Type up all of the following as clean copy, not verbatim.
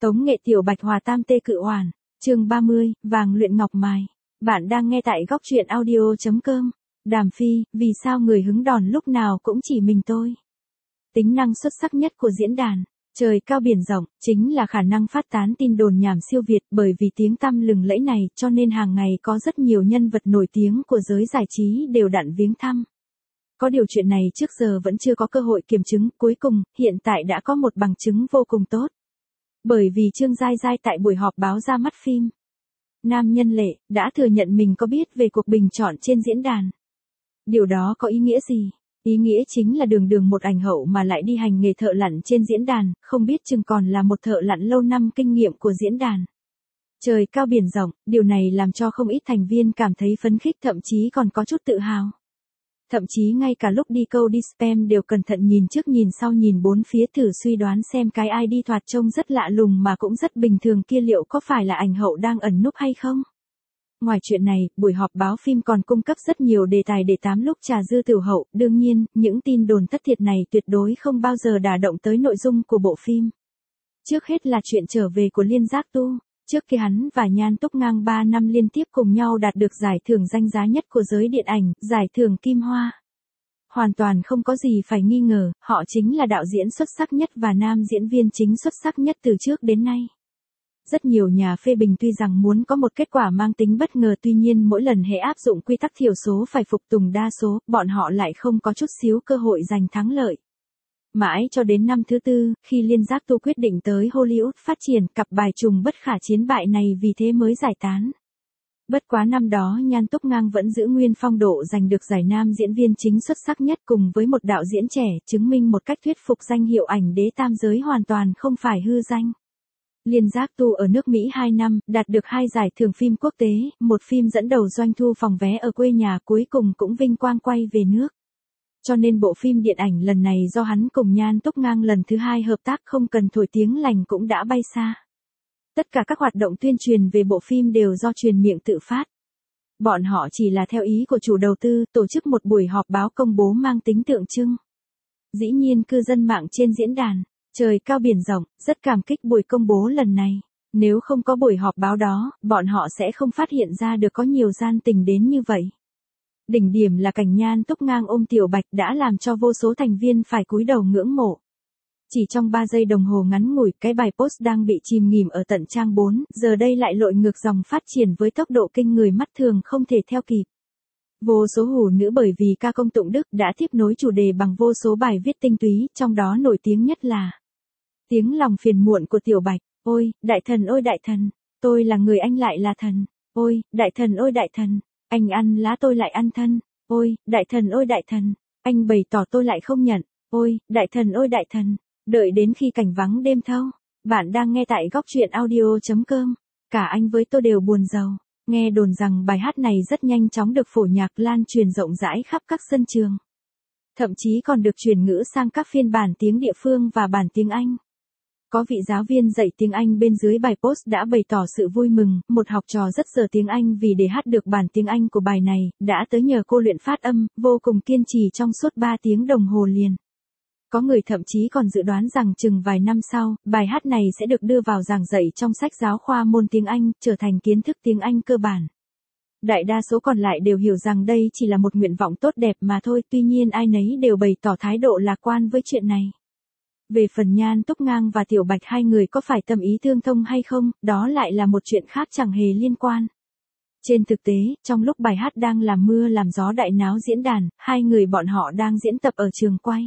Tống nghệ Tiểu Bạch hòa tam tê cự oản, chương 30, vàng luyện ngọc mài. Bạn đang nghe tại góc truyện audio.com. Đàm Phi, vì sao người hứng đòn lúc nào cũng chỉ mình tôi? Tính năng xuất sắc nhất của diễn đàn, trời cao biển rộng, chính là khả năng phát tán tin đồn nhảm siêu việt, bởi vì tiếng tăm lừng lẫy này cho nên hàng ngày có rất nhiều nhân vật nổi tiếng của giới giải trí đều đặn viếng thăm. Có điều chuyện này trước giờ vẫn chưa có cơ hội kiểm chứng, cuối cùng, hiện tại đã có một bằng chứng vô cùng tốt. Bởi vì Trương Giai Giai tại buổi họp báo ra mắt phim Nam Nhân Lệ, đã thừa nhận mình có biết về cuộc bình chọn trên diễn đàn. Điều đó có ý nghĩa gì? Ý nghĩa chính là đường đường một ảnh hậu mà lại đi hành nghề thợ lặn trên diễn đàn, không biết chừng còn là một thợ lặn lâu năm kinh nghiệm của diễn đàn. Trời cao biển rộng, điều này làm cho không ít thành viên cảm thấy phấn khích, thậm chí còn có chút tự hào. Thậm chí ngay cả lúc đi câu đi spam đều cẩn thận nhìn trước nhìn sau nhìn bốn phía thử suy đoán xem cái ID thoạt trông rất lạ lùng mà cũng rất bình thường kia liệu có phải là ảnh hậu đang ẩn núp hay không. Ngoài chuyện này, buổi họp báo phim còn cung cấp rất nhiều đề tài để tám lúc trà dư tiểu hậu, đương nhiên, những tin đồn thất thiệt này tuyệt đối không bao giờ đả động tới nội dung của bộ phim. Trước hết là chuyện trở về của Liên Giác Tu. Trước khi hắn và Nhan Túc Ngang 3 năm liên tiếp cùng nhau đạt được giải thưởng danh giá nhất của giới điện ảnh, giải thưởng Kim Hoa. Hoàn toàn không có gì phải nghi ngờ, họ chính là đạo diễn xuất sắc nhất và nam diễn viên chính xuất sắc nhất từ trước đến nay. Rất nhiều nhà phê bình tuy rằng muốn có một kết quả mang tính bất ngờ, tuy nhiên mỗi lần hễ áp dụng quy tắc thiểu số phải phục tùng đa số, bọn họ lại không có chút xíu cơ hội giành thắng lợi. Mãi cho đến năm thứ tư, khi Liên Giác Tu quyết định tới Hollywood phát triển, cặp bài trùng bất khả chiến bại này vì thế mới giải tán. Bất quá năm đó Nhan Túc Ngang vẫn giữ nguyên phong độ giành được giải nam diễn viên chính xuất sắc nhất cùng với một đạo diễn trẻ, chứng minh một cách thuyết phục danh hiệu ảnh đế tam giới hoàn toàn không phải hư danh. Liên Giác Tu ở nước Mỹ 2 năm, đạt được 2 giải thưởng phim quốc tế, một phim dẫn đầu doanh thu phòng vé ở quê nhà, cuối cùng cũng vinh quang quay về nước. Cho nên bộ phim điện ảnh lần này do hắn cùng Nhan Túc Ngang lần thứ 2 hợp tác không cần thổi tiếng lành cũng đã bay xa. Tất cả các hoạt động tuyên truyền về bộ phim đều do truyền miệng tự phát. Bọn họ chỉ là theo ý của chủ đầu tư, tổ chức một buổi họp báo công bố mang tính tượng trưng. Dĩ nhiên cư dân mạng trên diễn đàn, trời cao biển rộng, rất cảm kích buổi công bố lần này. Nếu không có buổi họp báo đó, bọn họ sẽ không phát hiện ra được có nhiều gian tình đến như vậy. Đỉnh điểm là cảnh Nhan Túc Ngang ôm Tiểu Bạch đã làm cho vô số thành viên phải cúi đầu ngưỡng mộ. Chỉ trong 3 giây đồng hồ ngắn ngủi, cái bài post đang bị chìm nghỉm ở tận trang 4, giờ đây lại lội ngược dòng phát triển với tốc độ kinh người mắt thường không thể theo kịp. Vô số hủ nữ bởi vì ca công tụng đức đã tiếp nối chủ đề bằng vô số bài viết tinh túy, trong đó nổi tiếng nhất là tiếng lòng phiền muộn của Tiểu Bạch. Ôi, đại thần, tôi là người anh lại là thần. Ôi, đại thần, anh ăn lá tôi lại ăn thân. Ôi, đại thần, anh bày tỏ tôi lại không nhận. Ôi, đại thần, đợi đến khi cảnh vắng đêm thâu. Bạn đang nghe tại góc truyện audio.com. Cả anh với tôi đều buồn rầu. Nghe đồn rằng bài hát này rất nhanh chóng được phổ nhạc lan truyền rộng rãi khắp các sân trường. Thậm chí còn được chuyển ngữ sang các phiên bản tiếng địa phương và bản tiếng Anh. Có vị giáo viên dạy tiếng Anh bên dưới bài post đã bày tỏ sự vui mừng, một học trò rất dở tiếng Anh vì để hát được bản tiếng Anh của bài này, đã tới nhờ cô luyện phát âm, vô cùng kiên trì trong suốt 3 tiếng đồng hồ liền. Có người thậm chí còn dự đoán rằng chừng vài năm sau, bài hát này sẽ được đưa vào giảng dạy trong sách giáo khoa môn tiếng Anh, trở thành kiến thức tiếng Anh cơ bản. Đại đa số còn lại đều hiểu rằng đây chỉ là một nguyện vọng tốt đẹp mà thôi, tuy nhiên ai nấy đều bày tỏ thái độ lạc quan với chuyện này. Về phần Nhan Túc Ngang và Tiểu Bạch hai người có phải tâm ý tương thông hay không, đó lại là một chuyện khác chẳng hề liên quan. Trên thực tế, trong lúc bài hát đang làm mưa làm gió đại náo diễn đàn, hai người bọn họ đang diễn tập ở trường quay.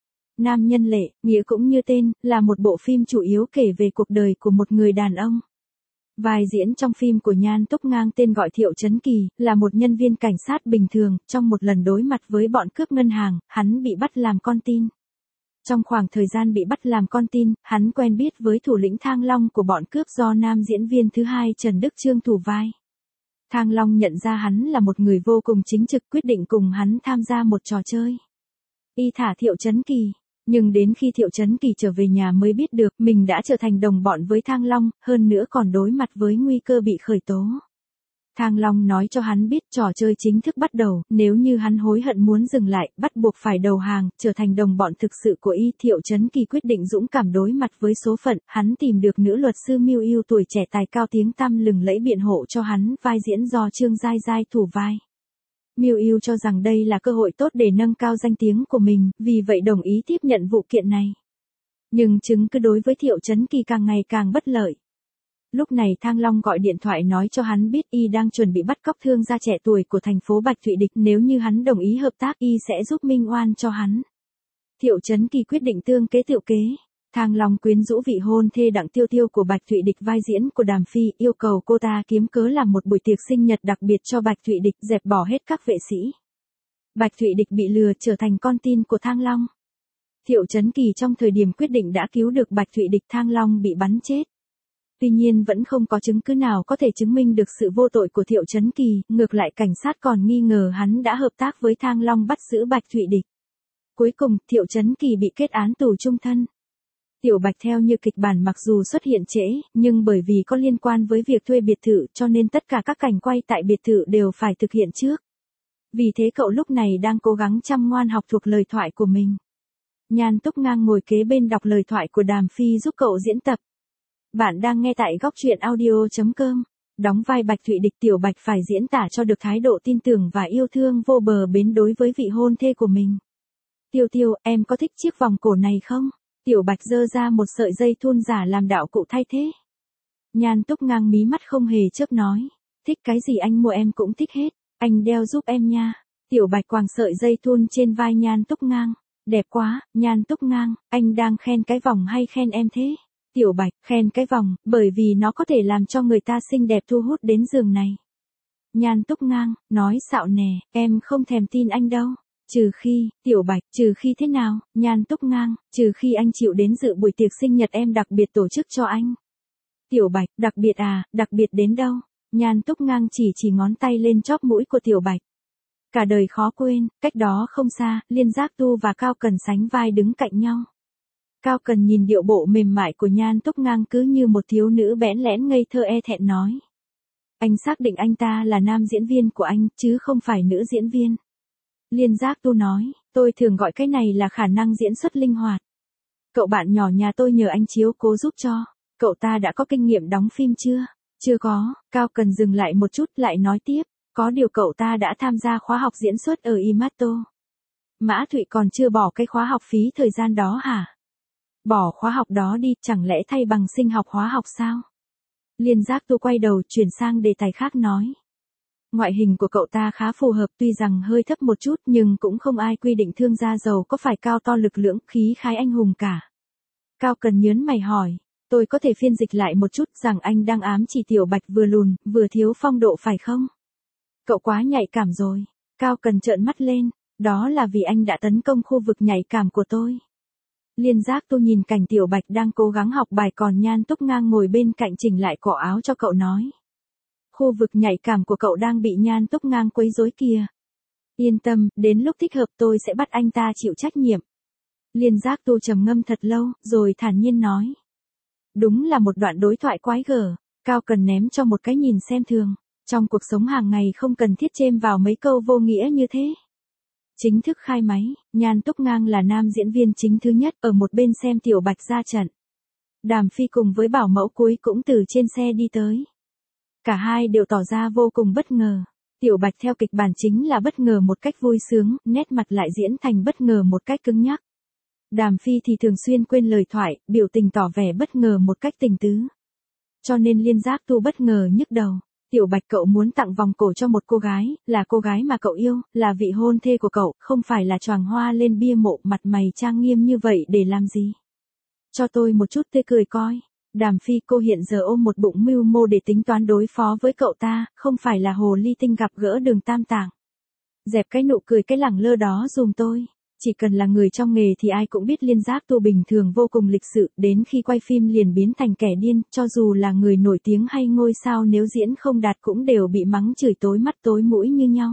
Nam Nhân Lệ, nghĩa cũng như tên, là một bộ phim chủ yếu kể về cuộc đời của một người đàn ông. Vai diễn trong phim của Nhan Túc Ngang tên gọi Thiệu Chấn Kỳ, là một nhân viên cảnh sát bình thường, trong một lần đối mặt với bọn cướp ngân hàng, hắn bị bắt làm con tin. Trong khoảng thời gian bị bắt làm con tin, hắn quen biết với thủ lĩnh Thang Long của bọn cướp do nam diễn viên thứ hai Trần Đức Trương thủ vai. Thang Long nhận ra hắn là một người vô cùng chính trực, quyết định cùng hắn tham gia một trò chơi. Y thả Thiệu Chấn Kỳ. Nhưng đến khi Thiệu Chấn Kỳ trở về nhà mới biết được mình đã trở thành đồng bọn với Thang Long, hơn nữa còn đối mặt với nguy cơ bị khởi tố. Thang Long nói cho hắn biết trò chơi chính thức bắt đầu, nếu như hắn hối hận muốn dừng lại, bắt buộc phải đầu hàng, trở thành đồng bọn thực sự của y. Thiệu Chấn Kỳ quyết định dũng cảm đối mặt với số phận, hắn tìm được nữ luật sư Miu Yu tuổi trẻ tài cao tiếng tăm lừng lẫy biện hộ cho hắn, vai diễn do Trương Giai Giai thủ vai. Miu Yu cho rằng đây là cơ hội tốt để nâng cao danh tiếng của mình, vì vậy đồng ý tiếp nhận vụ kiện này. Nhưng chứng cứ đối với Thiệu Chấn Kỳ càng ngày càng bất lợi. Lúc này Thang Long gọi điện thoại nói cho hắn biết y đang chuẩn bị bắt cóc thương gia trẻ tuổi của thành phố Bạch Thụy Địch, nếu như hắn đồng ý hợp tác y sẽ giúp minh oan cho hắn. Thiệu Chấn Kỳ quyết định tương kế tự kế. Thang Long quyến rũ vị hôn thê Đặng Tiêu Tiêu của Bạch Thụy Địch vai diễn của Đàm Phi, yêu cầu cô ta kiếm cớ làm một buổi tiệc sinh nhật đặc biệt cho Bạch Thụy Địch, dẹp bỏ hết các vệ sĩ. Bạch Thụy Địch bị lừa trở thành con tin của Thang Long. Thiệu Chấn Kỳ trong thời điểm quyết định đã cứu được Bạch Thụy Địch, Thang Long bị bắn chết. Tuy nhiên vẫn không có chứng cứ nào có thể chứng minh được sự vô tội của Thiệu Chấn Kỳ, ngược lại cảnh sát còn nghi ngờ hắn đã hợp tác với Thang Long bắt giữ Bạch Thụy Địch. Cuối cùng, Thiệu Chấn Kỳ bị kết án tù chung thân. Tiểu Bạch theo như kịch bản mặc dù xuất hiện trễ, nhưng bởi vì có liên quan với việc thuê biệt thự cho nên tất cả các cảnh quay tại biệt thự đều phải thực hiện trước. Vì thế cậu lúc này đang cố gắng chăm ngoan học thuộc lời thoại của mình. Nhan Túc Ngang ngồi kế bên đọc lời thoại của Đàm Phi giúp cậu diễn tập. Bạn đang nghe tại góc truyện audio.com. Đóng vai Bạch Thụy Địch, Tiểu Bạch phải diễn tả cho được thái độ tin tưởng và yêu thương vô bờ bến đối với vị hôn thê của mình. Tiêu Tiêu, em có thích chiếc vòng cổ này không? Tiểu Bạch giơ ra một sợi dây thun giả làm đạo cụ thay thế. Nhan Túc Ngang mí mắt không hề chớp nói. Thích cái gì anh mua em cũng thích hết, anh đeo giúp em nha. Tiểu Bạch quàng sợi dây thun trên vai Nhan Túc Ngang. Đẹp quá, Nhan Túc Ngang, anh đang khen cái vòng hay khen em thế? Tiểu Bạch, khen cái vòng, bởi vì nó có thể làm cho người ta xinh đẹp thu hút đến giường này. Nhan Túc Ngang, nói xạo nè, em không thèm tin anh đâu. Trừ khi, Tiểu Bạch, trừ khi thế nào? Nhan Túc Ngang, trừ khi anh chịu đến dự buổi tiệc sinh nhật em đặc biệt tổ chức cho anh. Tiểu Bạch, đặc biệt à, đặc biệt đến đâu? Nhan Túc Ngang chỉ ngón tay lên chóp mũi của Tiểu Bạch. Cả đời khó quên, cách đó không xa, Liên Giác Tu và Cao Cần sánh vai đứng cạnh nhau. Cao Cần nhìn điệu bộ mềm mại của Nhan Túc Ngang cứ như một thiếu nữ bẽn lẽn ngây thơ e thẹn nói. Anh xác định anh ta là nam diễn viên của anh, chứ không phải nữ diễn viên. Liên Giác Tu nói, tôi thường gọi cái này là khả năng diễn xuất linh hoạt. Cậu bạn nhỏ nhà tôi nhờ anh chiếu cố giúp cho. Cậu ta đã có kinh nghiệm đóng phim chưa? Chưa có. Cao Cần dừng lại một chút lại nói tiếp. Có điều cậu ta đã tham gia khóa học diễn xuất ở Imato. Mã Thụy còn chưa bỏ cái khóa học phí thời gian đó hả? Bỏ khóa học đó đi, chẳng lẽ thay bằng sinh học hóa học sao? Liên Giác Tu quay đầu chuyển sang đề tài khác nói. Ngoại hình của cậu ta khá phù hợp, tuy rằng hơi thấp một chút nhưng cũng không ai quy định thương gia giàu có phải cao to lực lưỡng, khí khái anh hùng cả. Cao Cần nhớn mày hỏi, tôi có thể phiên dịch lại một chút rằng anh đang ám chỉ Tiểu Bạch vừa lùn, vừa thiếu phong độ phải không? Cậu quá nhạy cảm rồi. Cao Cần trợn mắt lên, đó là vì anh đã tấn công khu vực nhạy cảm của tôi. Liên Giác Tu nhìn cảnh Tiểu Bạch đang cố gắng học bài còn Nhan Túc Ngang ngồi bên cạnh chỉnh lại cổ áo cho cậu nói. Khu vực nhạy cảm của cậu đang bị Nhan Túc Ngang quấy rối kìa. Yên tâm, đến lúc thích hợp tôi sẽ bắt anh ta chịu trách nhiệm. Liên Giác Tu trầm ngâm thật lâu, rồi thản nhiên nói. Đúng là một đoạn đối thoại quái gở. Cao Cần ném cho một cái nhìn xem thường. Trong cuộc sống hàng ngày không cần thiết chêm vào mấy câu vô nghĩa như thế. Chính thức khai máy, Nhan Túc Ngang là nam diễn viên chính thứ nhất, ở một bên xem Tiểu Bạch ra trận. Đàm Phi cùng với bảo mẫu cuối cũng từ trên xe đi tới. Cả hai đều tỏ ra vô cùng bất ngờ. Tiểu Bạch theo kịch bản chính là bất ngờ một cách vui sướng, nét mặt lại diễn thành bất ngờ một cách cứng nhắc. Đàm Phi thì thường xuyên quên lời thoại, biểu tình tỏ vẻ bất ngờ một cách tình tứ. Cho nên Liên Giác Tu bất ngờ nhức đầu. Tiểu Bạch, cậu muốn tặng vòng cổ cho một cô gái, là cô gái mà cậu yêu, là vị hôn thê của cậu, không phải là choàng hoa lên bia mộ, mặt mày trang nghiêm như vậy để làm gì? Cho tôi một chút tươi cười coi. Đàm Phi, cô hiện giờ ôm một bụng mưu mô để tính toán đối phó với cậu ta, không phải là hồ ly tinh gặp gỡ Đường Tam Tạng. Dẹp cái nụ cười cái lẳng lơ đó dùm tôi. Chỉ cần là người trong nghề thì ai cũng biết Liên Giác Tu bình thường vô cùng lịch sự, đến khi quay phim liền biến thành kẻ điên, cho dù là người nổi tiếng hay ngôi sao nếu diễn không đạt cũng đều bị mắng chửi tối mắt tối mũi như nhau.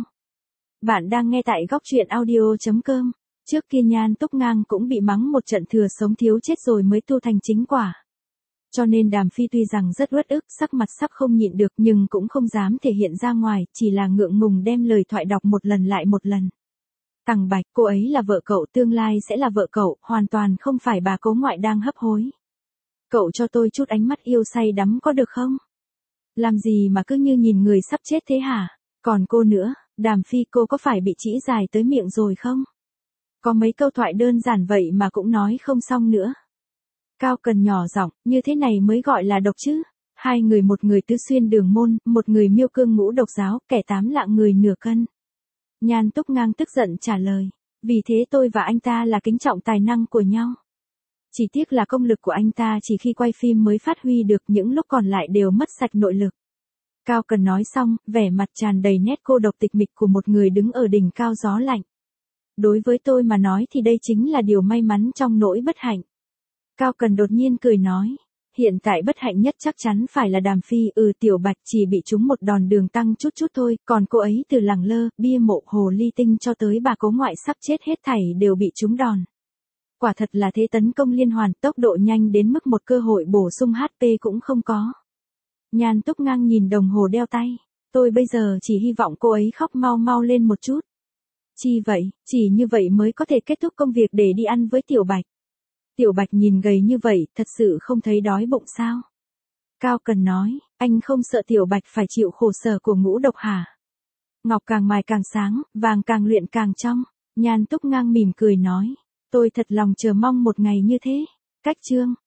Bạn đang nghe tại góc truyện audio.com. Trước kia Nhan Túc Ngang cũng bị mắng một trận thừa sống thiếu chết rồi mới tu thành chính quả. Cho nên Đàm Phi tuy rằng rất uất ức, sắc mặt sắp không nhịn được nhưng cũng không dám thể hiện ra ngoài, chỉ là ngượng ngùng đem lời thoại đọc một lần lại một lần. Tằng Bạch, cô ấy là vợ cậu, tương lai sẽ là vợ cậu, hoàn toàn không phải bà cố ngoại đang hấp hối. Cậu cho tôi chút ánh mắt yêu say đắm có được không? Làm gì mà cứ như nhìn người sắp chết thế hả? Còn cô nữa, Đàm Phi, cô có phải bị trĩ dài tới miệng rồi không? Có mấy câu thoại đơn giản vậy mà cũng nói không xong nữa. Cao Cần nhỏ giọng, như thế này mới gọi là độc chứ. Hai người, một người tứ xuyên đường môn, một người miêu cương ngũ độc giáo, kẻ tám lạng người nửa cân. Nhan Túc Ngang tức giận trả lời. Vì thế tôi và anh ta là kính trọng tài năng của nhau. Chỉ tiếc là công lực của anh ta chỉ khi quay phim mới phát huy được, những lúc còn lại đều mất sạch nội lực. Cao Cần nói xong, vẻ mặt tràn đầy nét cô độc tịch mịch của một người đứng ở đỉnh cao gió lạnh. Đối với tôi mà nói thì đây chính là điều may mắn trong nỗi bất hạnh. Cao Cần đột nhiên cười nói. Hiện tại bất hạnh nhất chắc chắn phải là Đàm Phi, Tiểu Bạch chỉ bị trúng một đòn đường tăng chút chút thôi, còn cô ấy từ lẳng lơ, bia mộ hồ ly tinh cho tới bà cố ngoại sắp chết hết thảy đều bị trúng đòn. Quả thật là thế tấn công liên hoàn, tốc độ nhanh đến mức một cơ hội bổ sung HP cũng không có. Nhan Túc Ngang nhìn đồng hồ đeo tay. Tôi bây giờ chỉ hy vọng cô ấy khóc mau mau lên một chút. Chi vậy, chỉ như vậy mới có thể kết thúc công việc để đi ăn với Tiểu Bạch. Tiểu Bạch nhìn gầy như vậy, thật sự không thấy đói bụng sao? Cao Cần nói, anh không sợ Tiểu Bạch phải chịu khổ sở của ngũ độc hả? Ngọc càng mài càng sáng, vàng càng luyện càng trong. Nhan Túc Ngang mỉm cười nói, tôi thật lòng chờ mong một ngày như thế. Cách chương